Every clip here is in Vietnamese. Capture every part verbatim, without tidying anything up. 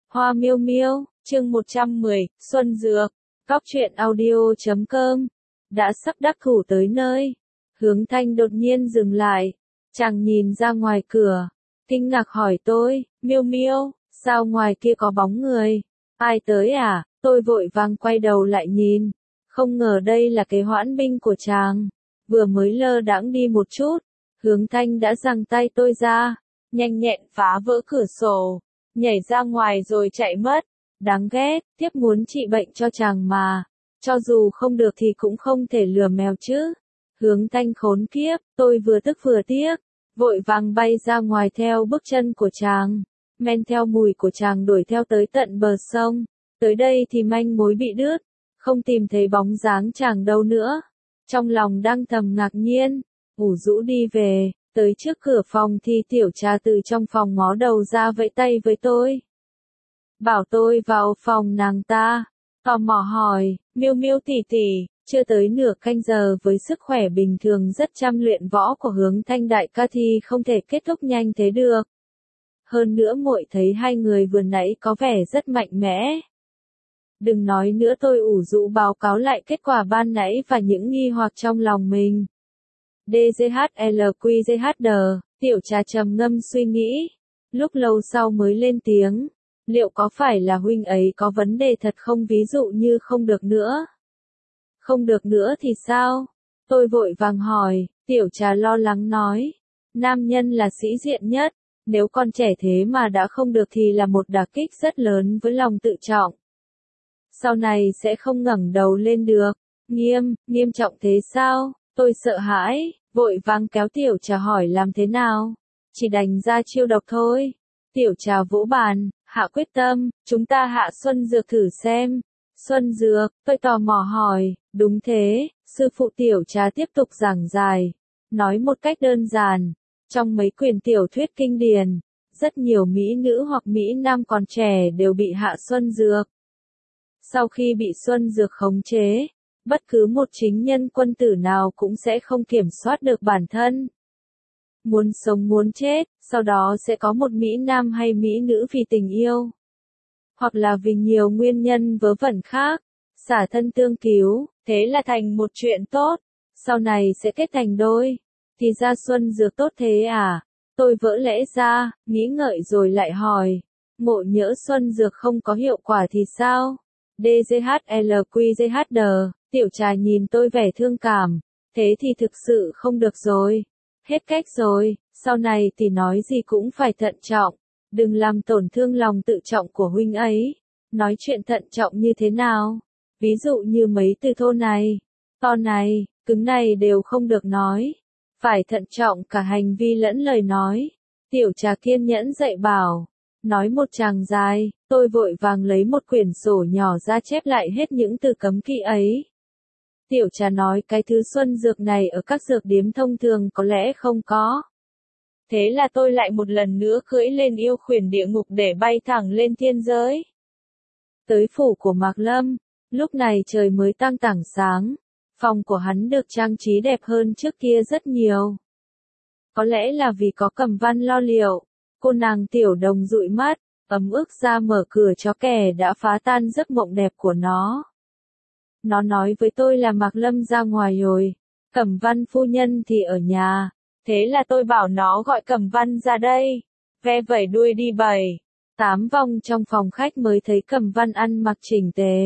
Hoa miêu miêu, chương một trăm mười, Xuân Dược, Cóc truyện audio chấm com. Đã sắp đắc thủ tới nơi. Hướng Thanh đột nhiên dừng lại. Chàng nhìn ra ngoài cửa. Kinh ngạc hỏi tôi, miêu miêu, sao ngoài kia có bóng người? Ai tới à? Tôi vội vàng quay đầu lại nhìn. Không ngờ đây là cái hoãn binh của chàng. Vừa mới lơ đãng đi một chút. Hướng Thanh đã giằng tay tôi ra. Nhanh nhẹn phá vỡ cửa sổ. Nhảy ra ngoài rồi chạy mất. Đáng ghét, tiếp muốn trị bệnh cho chàng mà. Cho dù không được thì cũng không thể lừa mèo chứ. Hướng Thanh khốn kiếp, tôi vừa tức vừa tiếc. Vội vàng bay ra ngoài theo bước chân của chàng. Men theo mùi của chàng đuổi theo tới tận bờ sông. Tới đây thì manh mối bị đứt. Không tìm thấy bóng dáng chàng đâu nữa. Trong lòng đang thầm ngạc nhiên. Ủ rũ đi về. Tới trước cửa phòng thì tiểu trà từ trong phòng ngó đầu ra vẫy tay với tôi. Bảo tôi vào phòng nàng ta. Tò mò hỏi, miêu miêu tỷ tỷ, chưa tới nửa canh giờ với sức khỏe bình thường rất chăm luyện võ của Hướng Thanh đại ca thì không thể kết thúc nhanh thế được. Hơn nữa muội thấy hai người vừa nãy có vẻ rất mạnh mẽ. Đừng nói nữa, tôi ủ rũ báo cáo lại kết quả ban nãy và những nghi hoặc trong lòng mình. đê giê hát lờ quy giê hát đê, tiểu trà trầm ngâm suy nghĩ. Lúc lâu sau mới lên tiếng. Liệu có phải là huynh ấy có vấn đề thật không, ví dụ như không được nữa? Không được nữa thì sao? Tôi vội vàng hỏi, tiểu trà lo lắng nói. Nam nhân là sĩ diện nhất, nếu con trẻ thế mà đã không được thì là một đả kích rất lớn với lòng tự trọng. Sau này sẽ không ngẩng đầu lên được. Nghiêm, nghiêm trọng thế sao? Tôi sợ hãi, vội vàng kéo tiểu trà hỏi làm thế nào? Chỉ đành ra chiêu độc thôi. Tiểu trà vỗ bàn, hạ quyết tâm, chúng ta hạ Xuân Dược thử xem. Xuân Dược, tôi tò mò hỏi, đúng thế, sư phụ. Tiểu trà tiếp tục giảng giải, nói một cách đơn giản. Trong mấy quyển tiểu thuyết kinh điển, rất nhiều mỹ nữ hoặc mỹ nam còn trẻ đều bị hạ Xuân Dược. Sau khi bị Xuân Dược khống chế, bất cứ một chính nhân quân tử nào cũng sẽ không kiểm soát được bản thân. Muốn sống muốn chết, sau đó sẽ có một mỹ nam hay mỹ nữ vì tình yêu. Hoặc là vì nhiều nguyên nhân vớ vẩn khác, xả thân tương cứu, thế là thành một chuyện tốt. Sau này sẽ kết thành đôi. Thì ra Xuân Dược tốt thế à? Tôi vỡ lẽ ra, nghĩ ngợi rồi lại hỏi. Ngộ nhỡ Xuân Dược không có hiệu quả thì sao? đê giê hát lờ quy giê hát đê, tiểu trà nhìn tôi vẻ thương cảm. Thế thì thực sự không được rồi. Hết cách rồi, sau này thì nói gì cũng phải thận trọng. Đừng làm tổn thương lòng tự trọng của huynh ấy. Nói chuyện thận trọng như thế nào? Ví dụ như mấy từ thô này, to này, cứng này đều không được nói. Phải thận trọng cả hành vi lẫn lời nói. Tiểu trà kiên nhẫn dạy bảo. Nói một tràng dài, tôi vội vàng lấy một quyển sổ nhỏ ra chép lại hết những từ cấm kỵ ấy. Tiểu trà nói cái thứ Xuân Dược này ở các dược điếm thông thường có lẽ không có. Thế là tôi lại một lần nữa cưỡi lên yêu khuyển địa ngục để bay thẳng lên thiên giới. Tới phủ của Mạc Lâm, lúc này trời mới tang tảng sáng. Phòng của hắn được trang trí đẹp hơn trước kia rất nhiều. Có lẽ là vì có Cẩm Văn lo liệu. Cô nàng tiểu đồng dụi mắt, ấm ức ra mở cửa cho kẻ đã phá tan giấc mộng đẹp của nó. Nó nói với tôi là Mạc Lâm ra ngoài rồi, Cẩm Văn phu nhân thì ở nhà. Thế là tôi bảo nó gọi Cẩm Văn ra đây. Ve vẩy đuôi đi bảy, tám vòng trong phòng khách mới thấy Cẩm Văn ăn mặc chỉnh tề.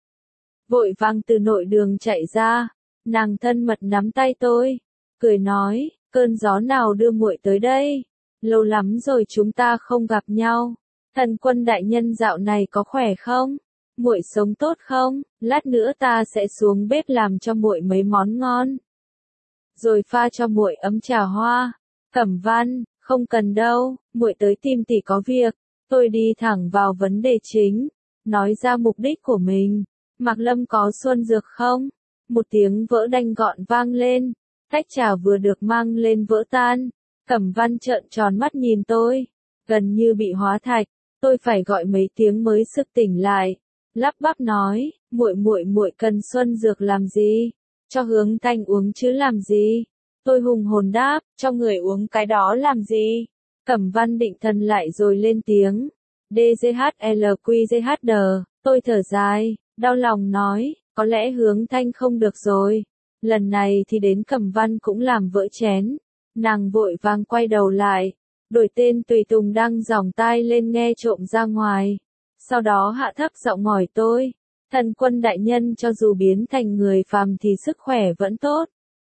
Vội vàng từ nội đường chạy ra, nàng thân mật nắm tay tôi, cười nói, cơn gió nào đưa muội tới đây? Lâu lắm rồi chúng ta không gặp nhau. Thần quân đại nhân dạo này có khỏe không? Muội sống tốt không? Lát nữa ta sẽ xuống bếp làm cho muội mấy món ngon. Rồi pha cho muội ấm trà hoa. Cẩm Văn, không cần đâu, muội tới tìm tỷ có việc. Tôi đi thẳng vào vấn đề chính, nói ra mục đích của mình. Mạc Lâm có Xuân Dược không? Một tiếng vỡ đanh gọn vang lên. Tách trà vừa được mang lên vỡ tan. Cẩm Văn trợn tròn mắt nhìn tôi, gần như bị hóa thạch. Tôi phải gọi mấy tiếng mới sực tỉnh lại. Lắp bắp nói, muội muội muội cần Xuân Dược làm gì? Cho Hướng Thanh uống chứ làm gì? Tôi hùng hồn đáp, cho người uống cái đó làm gì? Cẩm Văn định thần lại rồi lên tiếng. đê giê hát lờ quy giê hát đê, tôi thở dài, đau lòng nói, có lẽ Hướng Thanh không được rồi. Lần này thì đến Cẩm Văn cũng làm vỡ chén. Nàng vội vàng quay đầu lại, đổi tên tùy tùng đang giỏng tai lên nghe trộm ra ngoài. Sau đó hạ thấp giọng hỏi tôi, Thần Quân đại nhân cho dù biến thành người phàm thì sức khỏe vẫn tốt.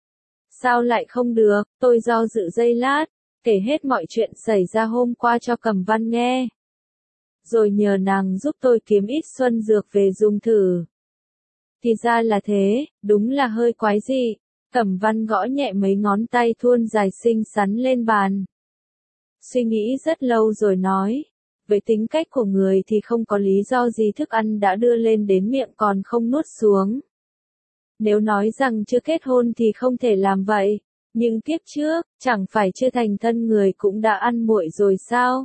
Sao lại không được? Tôi do dự giây lát, kể hết mọi chuyện xảy ra hôm qua cho Cẩm Văn nghe. Rồi nhờ nàng giúp tôi kiếm ít xuân dược về dùng thử. Thì ra là thế, đúng là hơi quái dị. Cẩm Văn gõ nhẹ mấy ngón tay thuôn dài xinh xắn lên bàn. Suy nghĩ rất lâu rồi nói, với tính cách của người thì không có lý do gì thức ăn đã đưa lên đến miệng còn không nuốt xuống. Nếu nói rằng chưa kết hôn thì không thể làm vậy, nhưng kiếp trước, chẳng phải chưa thành thân người cũng đã ăn muội rồi sao?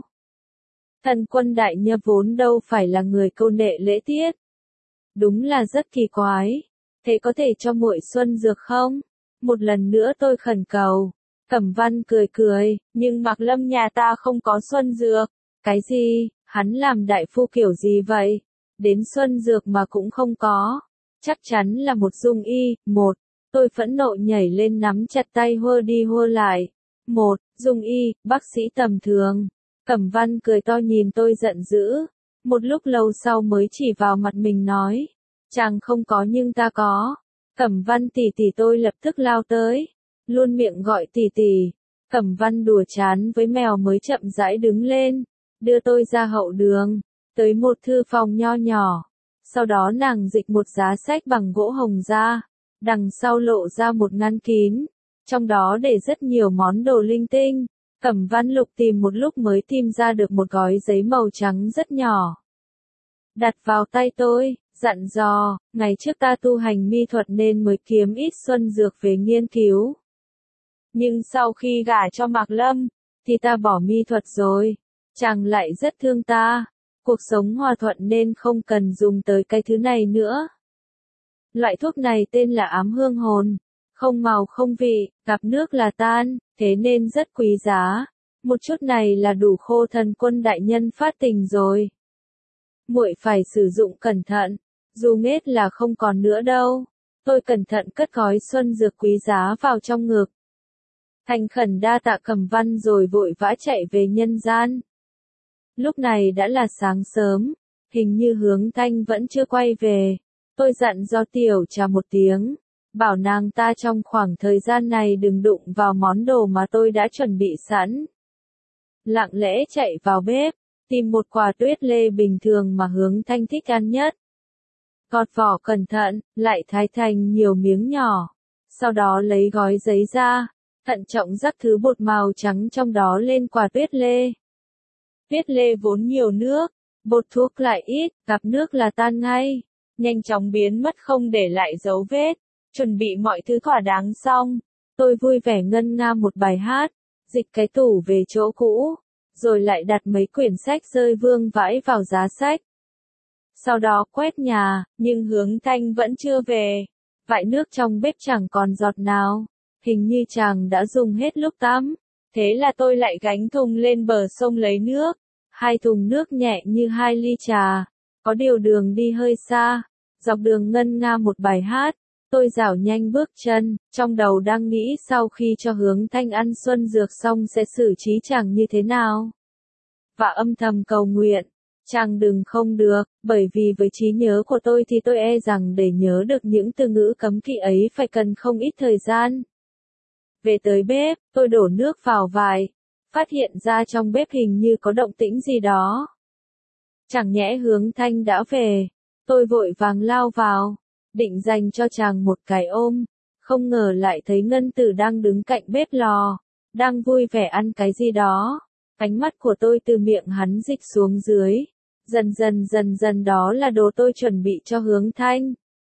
Thần Quân đại nhân vốn đâu phải là người câu nệ lễ tiết. Đúng là rất kỳ quái. Thế có thể cho muội xuân dược không? Một lần nữa tôi khẩn cầu. Cẩm Văn cười cười, nhưng Mạc Lâm nhà ta không có xuân dược. Cái gì? Hắn làm đại phu kiểu gì vậy? Đến xuân dược mà cũng không có. Chắc chắn là một dung y. Một, tôi phẫn nộ nhảy lên nắm chặt tay hơ đi hơ lại. Một, dung y, bác sĩ tầm thường. Cẩm Văn cười to nhìn tôi giận dữ. Một lúc lâu sau mới chỉ vào mặt mình nói. Chàng không có nhưng ta có. Cẩm Văn tỷ tỷ, tôi lập tức lao tới. Luôn miệng gọi tỷ tỷ. Cẩm Văn đùa chán với mèo mới chậm rãi đứng lên. Đưa tôi ra hậu đường. Tới một thư phòng nho nhỏ. Sau đó nàng dịch một giá sách bằng gỗ hồng ra. Đằng sau lộ ra một ngăn kín. Trong đó để rất nhiều món đồ linh tinh. Cẩm Văn lục tìm một lúc mới tìm ra được một gói giấy màu trắng rất nhỏ. Đặt vào tay tôi, dặn dò, ngày trước ta tu hành mi thuật nên mới kiếm ít xuân dược về nghiên cứu. Nhưng sau khi gả cho Mạc Lâm, thì ta bỏ mi thuật rồi. Chàng lại rất thương ta. Cuộc sống hòa thuận nên không cần dùng tới cái thứ này nữa. Loại thuốc này tên là ám hương hồn. Không màu không vị, gặp nước là tan, thế nên rất quý giá. Một chút này là đủ khô Thần Quân đại nhân phát tình rồi. Muội phải sử dụng cẩn thận, dù nghết là không còn nữa đâu. Tôi cẩn thận cất gói xuân dược quý giá vào trong ngực. Thành khẩn đa tạ Cẩm Văn rồi vội vã chạy về nhân gian. Lúc này đã là sáng sớm, hình như Hướng Thanh vẫn chưa quay về. Tôi dặn do Tiểu Trà một tiếng, bảo nàng ta trong khoảng thời gian này đừng đụng vào món đồ mà tôi đã chuẩn bị sẵn. Lặng lẽ chạy vào bếp, tìm một quả tuyết lê bình thường mà Hướng Thanh thích ăn nhất. Gọt vỏ cẩn thận, lại thái thành nhiều miếng nhỏ. Sau đó lấy gói giấy ra, thận trọng rắc thứ bột màu trắng trong đó lên quả tuyết lê. Tuyết lê vốn nhiều nước, bột thuốc lại ít, gặp nước là tan ngay, nhanh chóng biến mất không để lại dấu vết. Chuẩn bị mọi thứ thỏa đáng xong, tôi vui vẻ ngân nga một bài hát, dịch cái tủ về chỗ cũ, rồi lại đặt mấy quyển sách rơi vương vãi vào giá sách. Sau đó quét nhà, nhưng Hướng Thanh vẫn chưa về. Vại nước trong bếp chẳng còn giọt nào, hình như chàng đã dùng hết lúc tắm. Thế là tôi lại gánh thùng lên bờ sông lấy nước. Hai thùng nước nhẹ như hai ly trà. Có điều đường đi hơi xa. Dọc đường ngân nga một bài hát. Tôi dảo nhanh bước chân, trong đầu đang nghĩ sau khi cho Hướng Thanh ăn xuân dược xong sẽ xử trí chàng như thế nào. Và âm thầm cầu nguyện, chàng đừng không được, bởi vì với trí nhớ của tôi thì tôi e rằng để nhớ được những từ ngữ cấm kỵ ấy phải cần không ít thời gian. Về tới bếp, tôi đổ nước vào vại, phát hiện ra trong bếp hình như có động tĩnh gì đó. Chẳng nhẽ Hướng Thanh đã về, tôi vội vàng lao vào. Định dành cho chàng một cái ôm, không ngờ lại thấy Ngân Tử đang đứng cạnh bếp lò, đang vui vẻ ăn cái gì đó. Ánh mắt của tôi từ miệng hắn dịch xuống dưới, dần dần dần dần đó là đồ tôi chuẩn bị cho Hướng Thanh.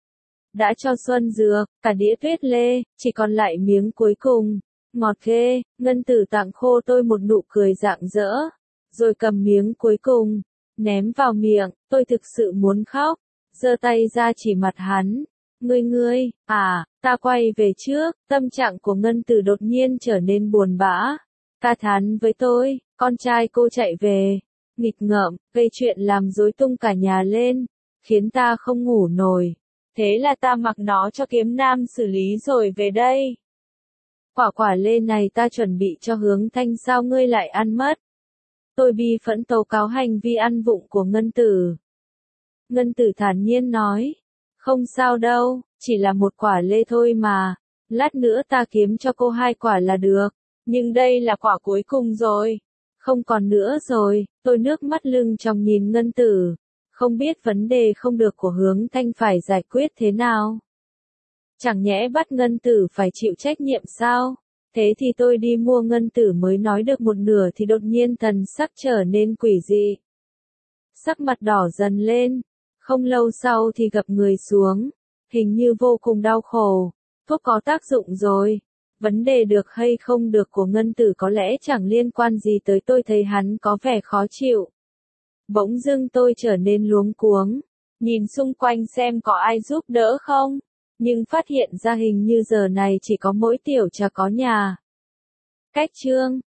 Đã cho xuân dược, cả đĩa tuyết lê, chỉ còn lại miếng cuối cùng, ngọt ghê. Ngân Tử tặng khô tôi một nụ cười rạng rỡ, rồi cầm miếng cuối cùng, ném vào miệng. Tôi thực sự muốn khóc. Giơ tay ra chỉ mặt hắn. Ngươi ngươi, à, ta quay về trước. Tâm trạng của Ngân Tử đột nhiên trở nên buồn bã. Ca thán với tôi, con trai cô chạy về. nghịch ngợm, gây chuyện làm rối tung cả nhà lên, khiến ta không ngủ nổi. Thế là ta mặc nó cho kiếm nam xử lý rồi về đây. Quả quả lê này ta chuẩn bị cho Hướng Thanh sao ngươi lại ăn mất? Tôi bi phẫn tố cáo hành vi ăn vụng của Ngân Tử. Ngân Tử thản nhiên nói, không sao đâu, chỉ là một quả lê thôi mà, lát nữa ta kiếm cho cô hai quả là được, nhưng đây là quả cuối cùng rồi, không còn nữa rồi. Tôi nước mắt lưng tròng nhìn Ngân Tử, không biết vấn đề không được của Hướng Thanh phải giải quyết thế nào. Chẳng nhẽ bắt Ngân Tử phải chịu trách nhiệm sao? Thế thì tôi đi mua Ngân Tử mới nói được một nửa thì đột nhiên thần sắc trở nên quỷ dị. Sắc mặt đỏ dần lên, không lâu sau thì gập người xuống, hình như vô cùng đau khổ. Thuốc có tác dụng rồi. Vấn đề được hay không được của Ngân Tử có lẽ chẳng liên quan gì tới tôi, thấy hắn có vẻ khó chịu. Bỗng dưng tôi trở nên luống cuống, nhìn xung quanh xem có ai giúp đỡ không, nhưng phát hiện ra hình như giờ này chỉ có mỗi Tiểu Trà có nhà. Cách chương